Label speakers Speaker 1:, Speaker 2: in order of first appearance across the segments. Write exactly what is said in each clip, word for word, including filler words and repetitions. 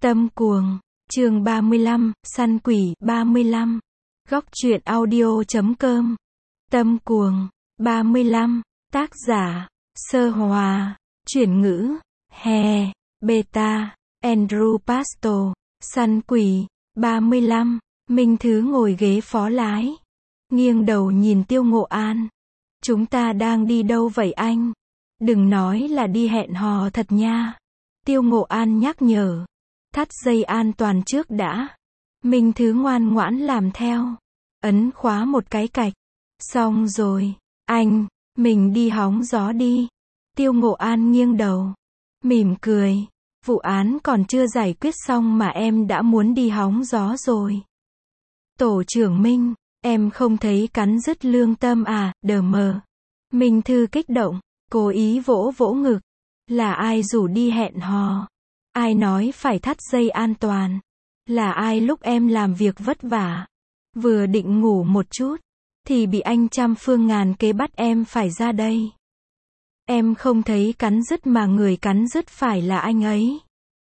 Speaker 1: Tâm cuồng, chương ba mươi lăm, săn quỷ, ba mươi lăm. Góc truyện audio chấm com. Tâm cuồng, ba mươi lăm, tác giả, Sơ Hòa, chuyển ngữ, Hè, Beta, Andrew Pasto, săn quỷ, ba mươi lăm, Minh Thứ ngồi ghế phó lái, nghiêng đầu nhìn Tiêu Ngộ An. Chúng ta đang đi đâu vậy anh? Đừng nói là đi hẹn hò thật nha. Tiêu Ngộ An nhắc nhở. Thắt dây an toàn trước đã. Minh Thứ ngoan ngoãn làm theo. Ấn khóa một cái cạch. Xong rồi. Anh, mình đi hóng gió đi. Tiêu Ngộ An nghiêng đầu. Mỉm cười. Vụ án còn chưa giải quyết xong mà em đã muốn đi hóng gió rồi. Tổ trưởng Minh, em không thấy cắn rứt lương tâm à, đờ mờ. Minh Thư kích động, cố ý vỗ vỗ ngực. Là ai rủ đi hẹn hò? Ai nói phải thắt dây an toàn? Là ai lúc em làm việc vất vả, vừa định ngủ một chút, thì bị anh trăm phương ngàn kế bắt em phải ra đây. Em không thấy cắn rứt mà người cắn rứt phải là anh ấy.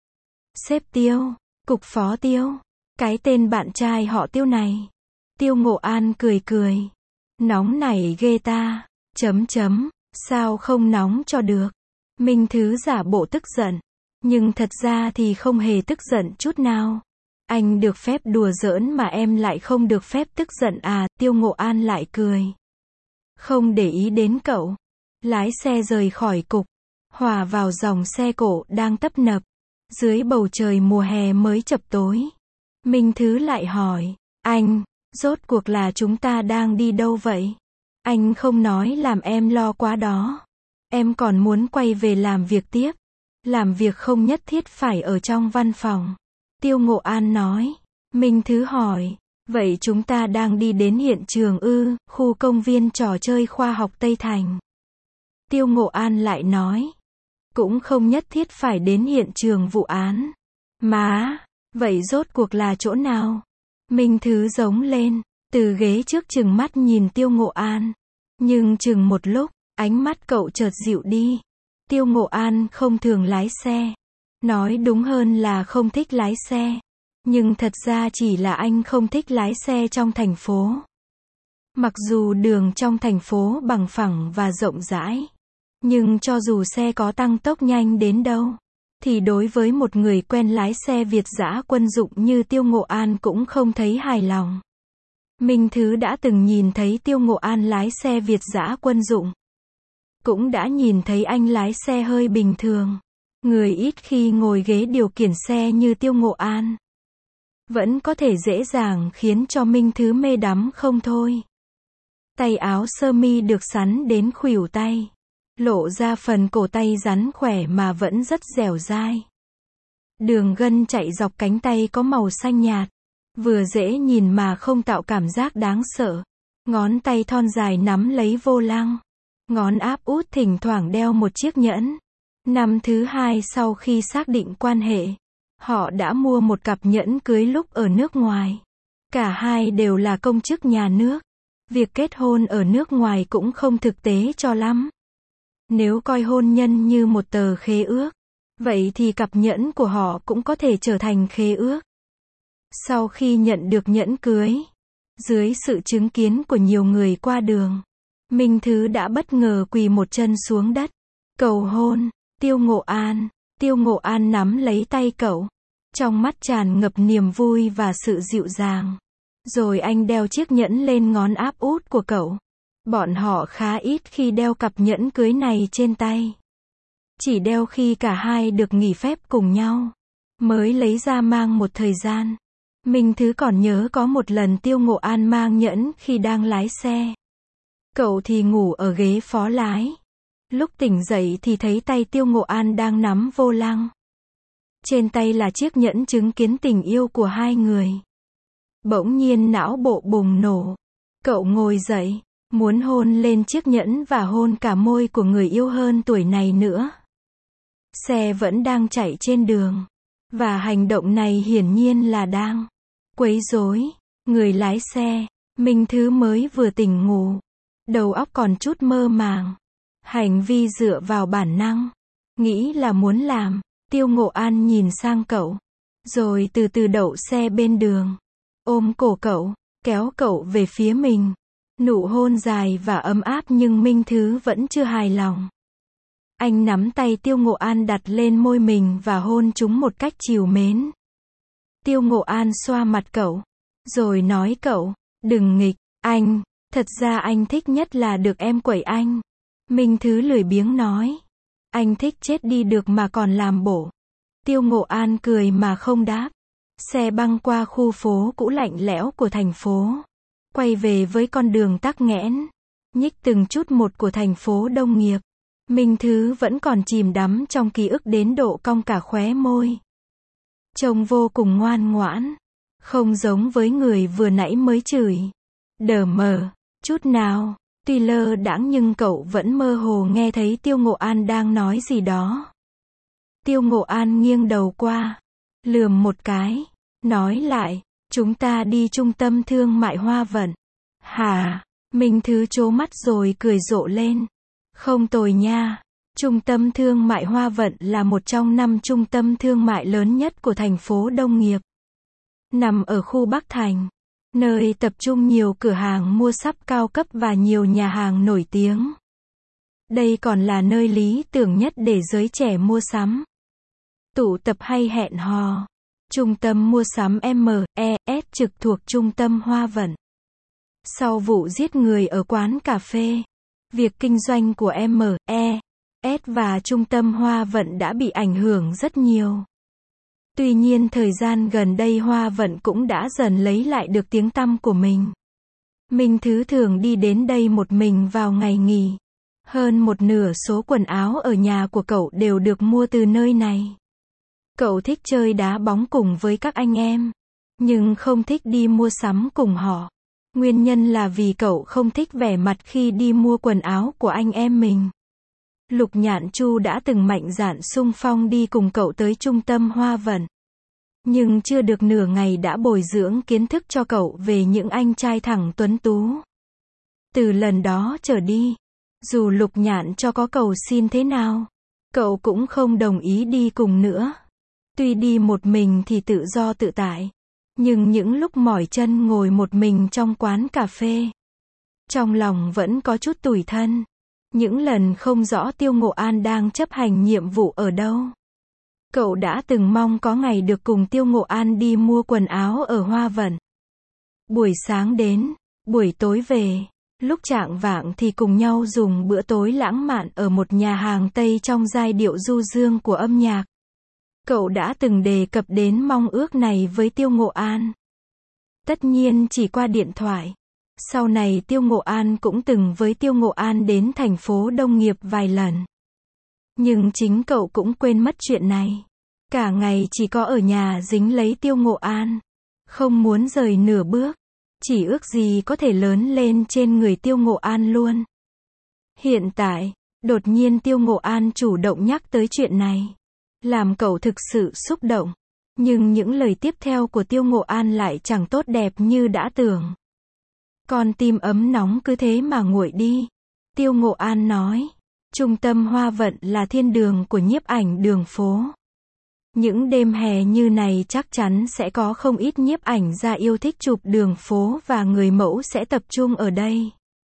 Speaker 1: Sếp Tiêu, cục phó Tiêu, cái tên bạn trai họ Tiêu này. Tiêu Ngộ An cười cười. Nóng nảy ghê ta, chấm chấm, sao không nóng cho được. Minh Thứ giả bộ tức giận. Nhưng thật ra thì không hề tức giận chút nào. Anh được phép đùa giỡn mà em lại không được phép tức giận à, Tiêu Ngộ An lại cười. Không để ý đến cậu. Lái xe rời khỏi cục. Hòa vào dòng xe cộ đang tấp nập. Dưới bầu trời mùa hè mới chập tối. Minh Thứ lại hỏi. Anh, rốt cuộc là chúng ta đang đi đâu vậy? Anh không nói làm em lo quá đó. Em còn muốn quay về làm việc tiếp. Làm việc không nhất thiết phải ở trong văn phòng. Tiêu Ngộ An nói. Minh Thứ hỏi. Vậy chúng ta đang đi đến hiện trường ư, khu công viên trò chơi khoa học Tây Thành. Tiêu Ngộ An lại nói. Cũng không nhất thiết phải đến hiện trường vụ án. Má, vậy rốt cuộc là chỗ nào? Minh Thứ giống lên, từ ghế trước chừng mắt nhìn Tiêu Ngộ An. Nhưng chừng một lúc, ánh mắt cậu chợt dịu đi. Tiêu Ngộ An không thường lái xe. Nói đúng hơn là không thích lái xe. Nhưng thật ra chỉ là anh không thích lái xe trong thành phố. Mặc dù đường trong thành phố bằng phẳng và rộng rãi. Nhưng cho dù xe có tăng tốc nhanh đến đâu, thì đối với một người quen lái xe Việt dã quân dụng như Tiêu Ngộ An cũng không thấy hài lòng. Minh Thứ đã từng nhìn thấy Tiêu Ngộ An lái xe Việt dã quân dụng. Cũng đã nhìn thấy anh lái xe hơi bình thường. Người ít khi ngồi ghế điều khiển xe như Tiêu Ngộ An. Vẫn có thể dễ dàng khiến cho Minh Thứ mê đắm không thôi. Tay áo sơ mi được sắn đến khuỷu tay. Lộ ra phần cổ tay rắn khỏe mà vẫn rất dẻo dai. Đường gân chạy dọc cánh tay có màu xanh nhạt. Vừa dễ nhìn mà không tạo cảm giác đáng sợ. Ngón tay thon dài nắm lấy vô lăng. Ngón áp út thỉnh thoảng đeo một chiếc nhẫn. Năm thứ hai sau khi xác định quan hệ, họ đã mua một cặp nhẫn cưới lúc ở nước ngoài. Cả hai đều là công chức nhà nước. Việc kết hôn ở nước ngoài cũng không thực tế cho lắm. Nếu coi hôn nhân như một tờ khế ước, vậy thì cặp nhẫn của họ cũng có thể trở thành khế ước. Sau khi nhận được nhẫn cưới, dưới sự chứng kiến của nhiều người qua đường, Minh Thứ đã bất ngờ quỳ một chân xuống đất. Cầu hôn, Tiêu Ngộ An. Tiêu Ngộ An nắm lấy tay cậu. Trong mắt tràn ngập niềm vui và sự dịu dàng. Rồi anh đeo chiếc nhẫn lên ngón áp út của cậu. Bọn họ khá ít khi đeo cặp nhẫn cưới này trên tay. Chỉ đeo khi cả hai được nghỉ phép cùng nhau. Mới lấy ra mang một thời gian. Minh Thứ còn nhớ có một lần Tiêu Ngộ An mang nhẫn khi đang lái xe. Cậu thì ngủ ở ghế phó lái. Lúc tỉnh dậy thì thấy tay Tiêu Ngộ An đang nắm vô lăng. Trên tay là chiếc nhẫn chứng kiến tình yêu của hai người. Bỗng nhiên não bộ bùng nổ. Cậu ngồi dậy, muốn hôn lên chiếc nhẫn và hôn cả môi của người yêu hơn tuổi này nữa. Xe vẫn đang chạy trên đường. Và hành động này hiển nhiên là đang quấy rối. Người lái xe, Minh Thứ mới vừa tỉnh ngủ. Đầu óc còn chút mơ màng. Hành vi dựa vào bản năng. Nghĩ là muốn làm. Tiêu Ngộ An nhìn sang cậu. rồi từ từ đậu xe bên đường, ôm cổ cậu, kéo cậu về phía mình. Nụ hôn dài và ấm áp nhưng Minh Thứ vẫn chưa hài lòng. Anh nắm tay Tiêu Ngộ An đặt lên môi mình và hôn chúng một cách trìu mến. Tiêu Ngộ An xoa mặt cậu, rồi nói cậu, đừng nghịch, anh, thật ra anh thích nhất là được em quẩy anh. Minh Thứ lười biếng nói, anh thích chết đi được mà còn làm bổ. Tiêu Ngộ An cười mà không đáp. Xe băng qua khu phố cũ lạnh lẽo của thành phố, quay về với con đường tắc nghẽn, nhích từng chút một của thành phố Đông Nghiệp. Minh Thứ vẫn còn chìm đắm trong ký ức đến độ cong cả khóe môi. Trông vô cùng ngoan ngoãn, không giống với người vừa nãy mới chửi. Đờ mờ, chút nào, tuy lơ đãng nhưng cậu vẫn mơ hồ nghe thấy Tiêu Ngộ An đang nói gì đó. Tiêu Ngộ An nghiêng đầu qua, lườm một cái, nói lại, chúng ta đi trung tâm thương mại Hoa Vận. Hả? Minh Thứ trố mắt rồi cười rộ lên. Không tồi nha. Trung tâm thương mại Hoa Vận là một trong năm trung tâm thương mại lớn nhất của thành phố Đông Nghiệp. Nằm ở khu Bắc Thành, nơi tập trung nhiều cửa hàng mua sắm cao cấp và nhiều nhà hàng nổi tiếng. Đây còn là nơi lý tưởng nhất để giới trẻ mua sắm, tụ tập hay hẹn hò. Trung tâm mua sắm em e ét trực thuộc trung tâm Hoa Vận. Sau vụ giết người ở quán cà phê, việc kinh doanh của em e ét và trung tâm Hoa Vận đã bị ảnh hưởng rất nhiều. Tuy nhiên thời gian gần đây Hoa Vận cũng đã dần lấy lại được tiếng tăm của mình. Minh Thứ thường đi đến đây một mình vào ngày nghỉ. Hơn một nửa số quần áo ở nhà của cậu đều được mua từ nơi này. Cậu thích chơi đá bóng cùng với các anh em, nhưng không thích đi mua sắm cùng họ. Nguyên nhân là vì cậu không thích vẻ mặt khi đi mua quần áo của anh em mình. Lục Nhạn Chu đã từng mạnh dạn xung phong đi cùng cậu tới trung tâm Hoa Vận. Nhưng chưa được nửa ngày đã bồi dưỡng kiến thức cho cậu về những anh trai thẳng tuấn tú. Từ lần đó trở đi, dù Lục Nhạn cho có cầu xin thế nào, cậu cũng không đồng ý đi cùng nữa. Tuy đi một mình thì tự do tự tại, nhưng những lúc mỏi chân ngồi một mình trong quán cà phê, trong lòng vẫn có chút tủi thân. Những lần không rõ Tiêu Ngộ An đang chấp hành nhiệm vụ ở đâu. Cậu đã từng mong có ngày được cùng Tiêu Ngộ An đi mua quần áo ở Hoa Vận. Buổi sáng đến, buổi tối về, lúc chạng vạng thì cùng nhau dùng bữa tối lãng mạn ở một nhà hàng Tây trong giai điệu du dương của âm nhạc. Cậu đã từng đề cập đến mong ước này với Tiêu Ngộ An. Tất nhiên chỉ qua điện thoại. Sau này Tiêu Ngộ An cũng từng với Tiêu Ngộ An đến thành phố Đông Nghiệp vài lần. Nhưng chính cậu cũng quên mất chuyện này. Cả ngày chỉ có ở nhà dính lấy Tiêu Ngộ An. Không muốn rời nửa bước. Chỉ ước gì có thể lớn lên trên người Tiêu Ngộ An luôn. Hiện tại, đột nhiên Tiêu Ngộ An chủ động nhắc tới chuyện này, làm cậu thực sự xúc động. Nhưng những lời tiếp theo của Tiêu Ngộ An lại chẳng tốt đẹp như đã tưởng. Con tim ấm nóng cứ thế mà nguội đi. Tiêu Ngộ An nói, trung tâm Hoa Vận là thiên đường của nhiếp ảnh đường phố. Những đêm hè như này chắc chắn sẽ có không ít nhiếp ảnh gia yêu thích chụp đường phố và người mẫu sẽ tập trung ở đây.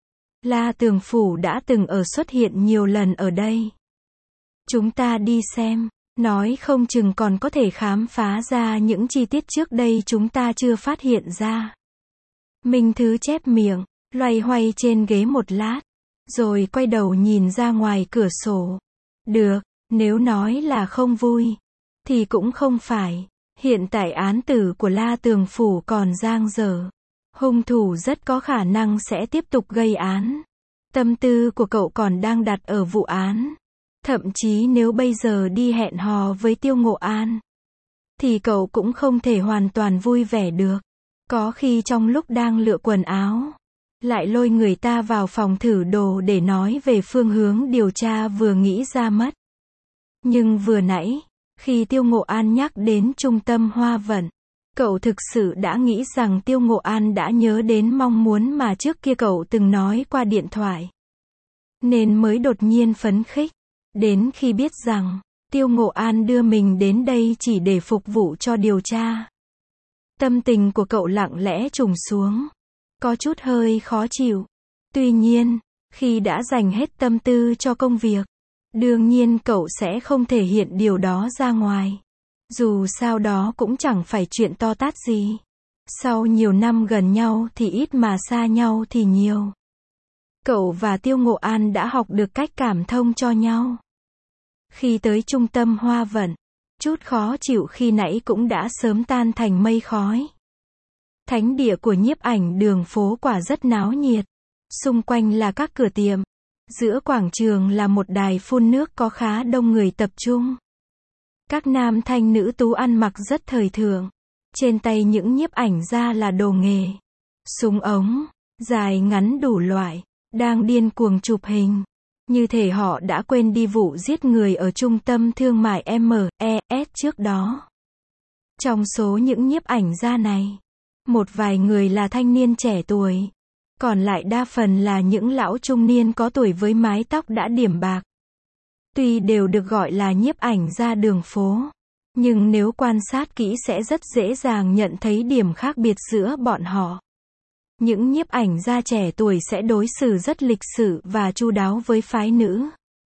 Speaker 1: La Tường Phủ đã từng ở xuất hiện nhiều lần ở đây. Chúng ta đi xem, nói không chừng còn có thể khám phá ra những chi tiết trước đây chúng ta chưa phát hiện ra. Minh Thứ chép miệng, loay hoay trên ghế một lát, rồi quay đầu nhìn ra ngoài cửa sổ. Được, nếu nói là không vui, thì cũng không phải. Hiện tại án tử của La Tường Phủ còn dang dở. Hung thủ rất có khả năng sẽ tiếp tục gây án. Tâm tư của cậu còn đang đặt ở vụ án. Thậm chí nếu bây giờ đi hẹn hò với Tiêu Ngộ An, thì cậu cũng không thể hoàn toàn vui vẻ được. Có khi trong lúc đang lựa quần áo, lại lôi người ta vào phòng thử đồ để nói về phương hướng điều tra vừa nghĩ ra mất. Nhưng vừa nãy, khi Tiêu Ngộ An nhắc đến trung tâm Hoa Vận, cậu thực sự đã nghĩ rằng Tiêu Ngộ An đã nhớ đến mong muốn mà trước kia cậu từng nói qua điện thoại. Nên mới đột nhiên phấn khích. Đến khi biết rằng, Tiêu Ngộ An đưa mình đến đây chỉ để phục vụ cho điều tra. Tâm tình của cậu lặng lẽ trùng xuống. Có chút hơi khó chịu. Tuy nhiên, khi đã dành hết tâm tư cho công việc, đương nhiên cậu sẽ không thể hiện điều đó ra ngoài. Dù sao đó cũng chẳng phải chuyện to tát gì. Sau nhiều năm gần nhau thì ít mà xa nhau thì nhiều. Cậu và Tiêu Ngộ An đã học được cách cảm thông cho nhau. Khi tới trung tâm Hoa Vận, chút khó chịu khi nãy cũng đã sớm tan thành mây khói. Thánh địa của nhiếp ảnh đường phố quả rất náo nhiệt. Xung quanh là các cửa tiệm. Giữa quảng trường là một đài phun nước có khá đông người tập trung. Các nam thanh nữ tú ăn mặc rất thời thượng. Trên tay những nhiếp ảnh gia là đồ nghề. Súng ống, dài ngắn đủ loại, đang điên cuồng chụp hình. Như thể họ đã quên đi vụ giết người ở trung tâm thương mại em e ét trước đó. Trong số những nhiếp ảnh gia này, một vài người là thanh niên trẻ tuổi. Còn lại đa phần là những lão trung niên có tuổi với mái tóc đã điểm bạc. Tuy đều được gọi là nhiếp ảnh gia đường phố, nhưng nếu quan sát kỹ sẽ rất dễ dàng nhận thấy điểm khác biệt giữa bọn họ. Những nhiếp ảnh gia trẻ tuổi sẽ đối xử rất lịch sự và chu đáo với phái nữ.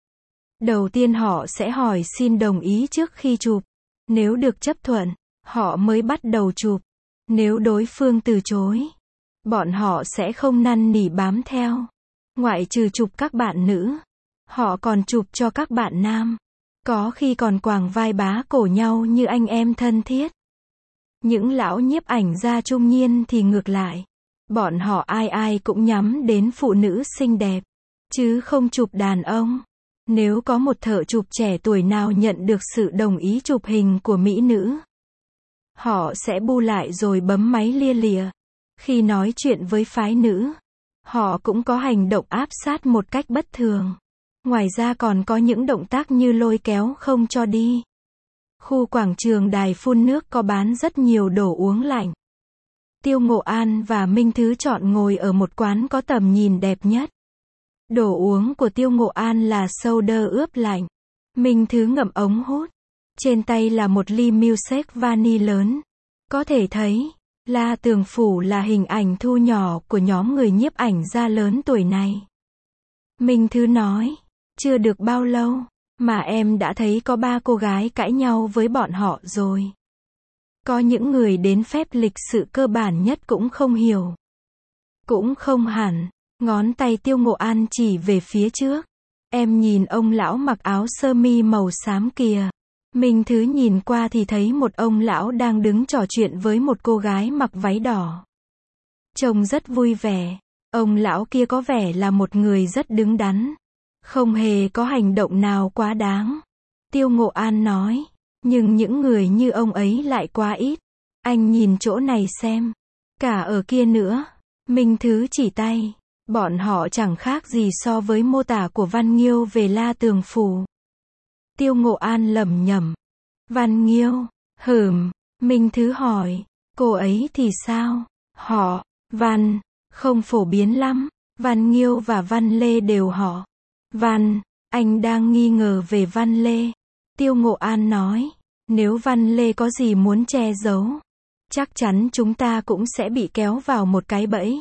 Speaker 1: Đầu tiên họ sẽ hỏi xin đồng ý trước khi chụp. Nếu được chấp thuận, họ mới bắt đầu chụp. Nếu đối phương từ chối, bọn họ sẽ không năn nỉ bám theo. Ngoại trừ chụp các bạn nữ, họ còn chụp cho các bạn nam. Có khi còn quàng vai bá cổ nhau như anh em thân thiết. Những lão nhiếp ảnh gia trung niên thì ngược lại. Bọn họ ai ai cũng nhắm đến phụ nữ xinh đẹp, chứ không chụp đàn ông. Nếu có một thợ chụp trẻ tuổi nào nhận được sự đồng ý chụp hình của mỹ nữ, họ sẽ bu lại rồi bấm máy lia lịa. Khi nói chuyện với phái nữ, họ cũng có hành động áp sát một cách bất thường. Ngoài ra còn có những động tác như lôi kéo không cho đi. Khu quảng trường đài phun nước có bán rất nhiều đồ uống lạnh. Tiêu Ngộ An và Minh Thứ chọn ngồi ở một quán có tầm nhìn đẹp nhất. Đồ uống của Tiêu Ngộ An là soda ướp lạnh. Minh Thứ ngậm ống hút. Trên tay là một ly milkshake vani lớn. Có thể thấy, La Tường Phủ là hình ảnh thu nhỏ của nhóm người nhiếp ảnh gia lớn tuổi này. Minh Thứ nói, chưa được bao lâu, mà em đã thấy có ba cô gái cãi nhau với bọn họ rồi. Có những người đến phép lịch sự cơ bản nhất cũng không hiểu. Cũng không hẳn, ngón tay Tiêu Ngộ An chỉ về phía trước. Em nhìn ông lão mặc áo sơ mi màu xám kìa. Minh Thứ nhìn qua thì thấy một ông lão đang đứng trò chuyện với một cô gái mặc váy đỏ. Trông rất vui vẻ. Ông lão kia có vẻ là một người rất đứng đắn. Không hề có hành động nào quá đáng. Tiêu Ngộ An nói. Nhưng những người như ông ấy lại quá ít. Anh nhìn chỗ này xem. Cả ở kia nữa. Minh Thứ chỉ tay. Bọn họ chẳng khác gì so với mô tả của Văn Nghiêu về La Tường Phủ. Tiêu Ngộ An lẩm nhẩm. Văn Nghiêu, hửm. Minh Thứ hỏi. Cô ấy thì sao? Họ, Văn, không phổ biến lắm. Văn Nghiêu và Văn Lê đều họ. Văn, anh đang nghi ngờ về Văn Lê. Tiêu Ngộ An nói. Nếu Văn Lê có gì muốn che giấu, chắc chắn chúng ta cũng sẽ bị kéo vào một cái bẫy.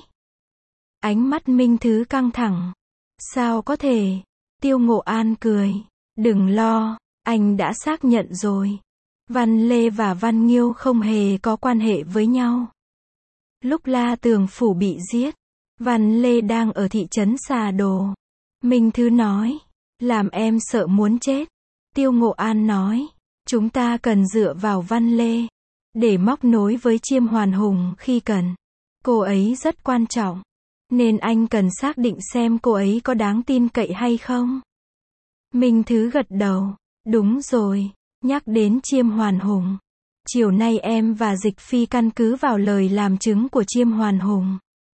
Speaker 1: Ánh mắt Minh Thứ căng thẳng. Sao có thể? Tiêu Ngộ An cười. Đừng lo, anh đã xác nhận rồi. Văn Lê và Văn Nghiêu không hề có quan hệ với nhau. Lúc La Tường Phủ bị giết, Văn Lê đang ở thị trấn Xà Đồ. Minh Thứ nói. Làm em sợ muốn chết. Tiêu Ngộ An nói. Chúng ta cần dựa vào Văn Lê để móc nối với Chiêm Hoàn Hùng khi cần. Cô ấy rất quan trọng. Nên anh cần xác định xem cô ấy có đáng tin cậy hay không. Minh Thứ gật đầu. Đúng rồi. Nhắc đến Chiêm Hoàn Hùng. Chiều nay em và Dịch Phi căn cứ vào lời làm chứng của Chiêm Hoàn Hùng.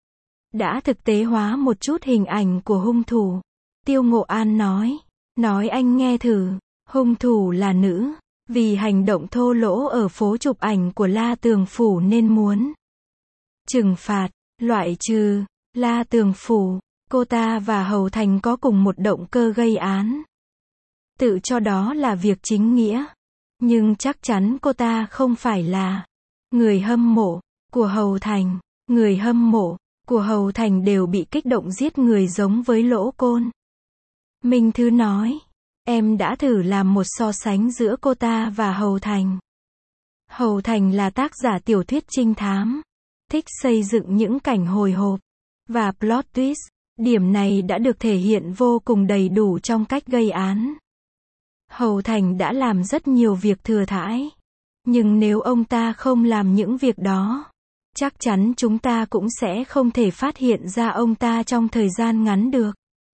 Speaker 1: Đã thực tế hóa một chút hình ảnh của hung thủ. Tiêu Ngộ An nói. Nói anh nghe thử. Hung thủ là nữ. Vì hành động thô lỗ ở phố chụp ảnh của La Tường Phủ nên muốn trừng phạt, loại trừ. La Tường Phủ, cô ta và Hầu Thành có cùng một động cơ gây án. tự cho đó là việc chính nghĩa. Nhưng chắc chắn cô ta không phải là người hâm mộ của Hầu Thành. Người hâm mộ của Hầu Thành đều bị kích động giết người giống với Lỗ Côn. Minh Thứ nói, em đã thử làm một so sánh giữa cô ta và Hầu Thành. Hầu Thành là tác giả tiểu thuyết trinh thám, thích xây dựng những cảnh hồi hộp và plot twist. Điểm này đã được thể hiện vô cùng đầy đủ trong cách gây án. Hầu Thành đã làm rất nhiều việc thừa thãi. Nhưng nếu ông ta không làm những việc đó, chắc chắn chúng ta cũng sẽ không thể phát hiện ra ông ta trong thời gian ngắn được.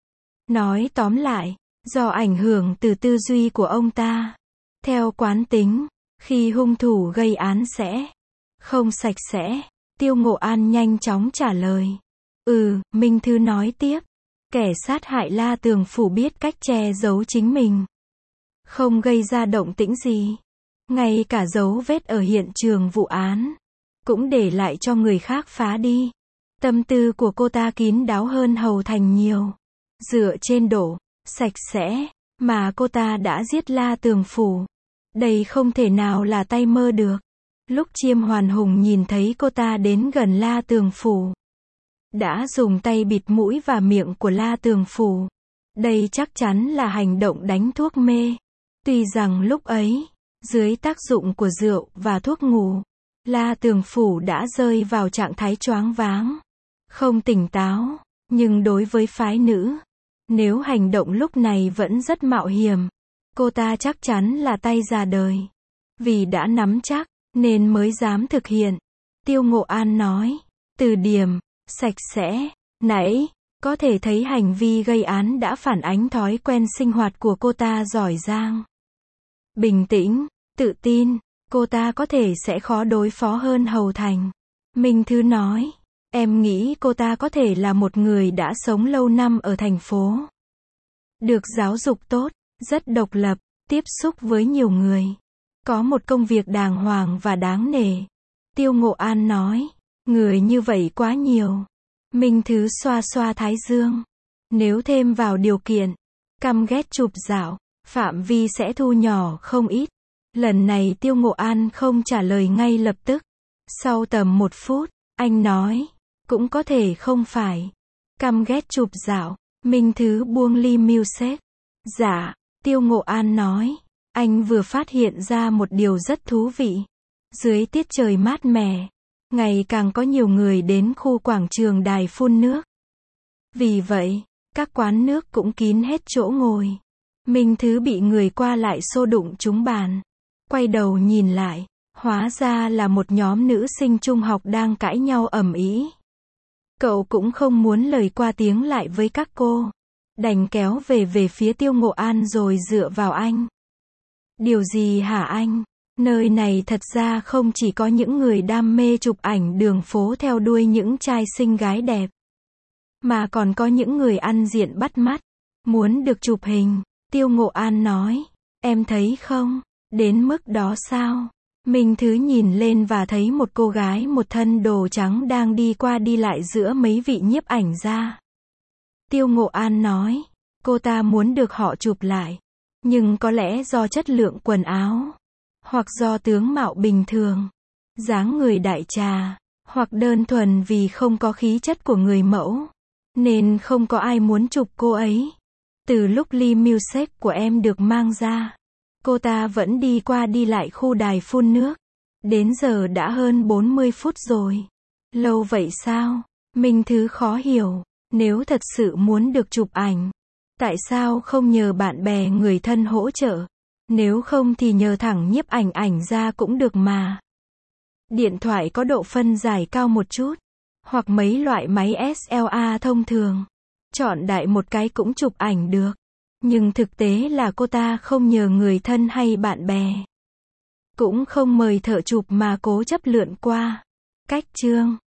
Speaker 1: Nói tóm lại, do ảnh hưởng từ tư duy của ông ta, theo quán tính, khi hung thủ gây án sẽ không sạch sẽ, Tiêu Ngộ An nhanh chóng trả lời. Ừ, Minh Thư nói tiếp, kẻ sát hại La Tường Phủ biết cách che giấu chính mình, không gây ra động tĩnh gì. Ngay cả dấu vết ở hiện trường vụ án cũng để lại cho người khác phá đi. Tâm tư của cô ta kín đáo hơn Hầu Thành nhiều. Dựa trên độ sạch sẽ mà cô ta đã giết La Tường Phủ, đây không thể nào là tay mơ được. Lúc Chiêm Hoàn Hùng nhìn thấy cô ta đến gần La Tường Phủ, đã dùng tay bịt mũi và miệng của La Tường Phủ. Đây chắc chắn là hành động đánh thuốc mê. Tuy rằng lúc ấy, dưới tác dụng của rượu và thuốc ngủ, La Tường Phủ đã rơi vào trạng thái choáng váng, không tỉnh táo, nhưng đối với phái nữ, nếu hành động lúc này vẫn rất mạo hiểm, cô ta chắc chắn là tay già đời. Vì đã nắm chắc, nên mới dám thực hiện. Tiêu Ngộ An nói, từ điểm sạch sẽ nãy, có thể thấy hành vi gây án đã phản ánh thói quen sinh hoạt của cô ta giỏi giang. Bình tĩnh, tự tin, cô ta có thể sẽ khó đối phó hơn Hầu Thành. Minh Thứ nói, em nghĩ cô ta có thể là một người đã sống lâu năm ở thành phố, được giáo dục tốt, rất độc lập, tiếp xúc với nhiều người, có một công việc đàng hoàng và đáng nể. Tiêu Ngộ An nói, người như vậy quá nhiều. Minh Thứ xoa xoa thái dương. Nếu thêm vào điều kiện căm ghét chụp dạo, phạm vi sẽ thu nhỏ không ít. Lần này Tiêu Ngộ An không trả lời ngay lập tức. Sau tầm một phút, anh nói, cũng có thể không phải căm ghét chụp dạo. Minh Thứ buông ly milkshake. Dạ, Tiêu Ngộ An nói, anh vừa phát hiện ra một điều rất thú vị. Dưới tiết trời mát mẻ, ngày càng có nhiều người đến khu quảng trường đài phun nước. Vì vậy, các quán nước cũng kín hết chỗ ngồi. Minh Thứ bị người qua lại xô đụng trúng bàn. Quay đầu nhìn lại, hóa ra là một nhóm nữ sinh trung học đang cãi nhau ầm ĩ. Cậu cũng không muốn lời qua tiếng lại với các cô, đành kéo về về phía Tiêu Ngộ An rồi dựa vào anh. Điều gì hả anh? Nơi này thật ra không chỉ có những người đam mê chụp ảnh đường phố theo đuôi những trai xinh gái đẹp, mà còn có những người ăn diện bắt mắt, muốn được chụp hình. Tiêu Ngộ An nói, em thấy không, đến mức đó sao? Minh Thứ nhìn lên và thấy một cô gái một thân đồ trắng đang đi qua đi lại giữa mấy vị nhiếp ảnh gia. Tiêu Ngộ An nói, cô ta muốn được họ chụp lại, nhưng có lẽ do chất lượng quần áo, hoặc do tướng mạo bình thường, dáng người đại trà, hoặc đơn thuần vì không có khí chất của người mẫu, nên không có ai muốn chụp cô ấy. Từ lúc ly milkshake của em được mang ra, cô ta vẫn đi qua đi lại khu đài phun nước. Đến giờ đã hơn bốn mươi phút rồi. Lâu vậy sao? Minh Thứ khó hiểu. Nếu thật sự muốn được chụp ảnh, tại sao không nhờ bạn bè người thân hỗ trợ? Nếu không thì nhờ thẳng nhiếp ảnh ảnh ra cũng được mà. Điện thoại có độ phân giải cao một chút, hoặc mấy loại máy ét lờ a thông thường. Chọn đại một cái cũng chụp ảnh được. Nhưng thực tế là cô ta không nhờ người thân hay bạn bè, cũng không mời thợ chụp mà cố chấp lượn qua. Cách chương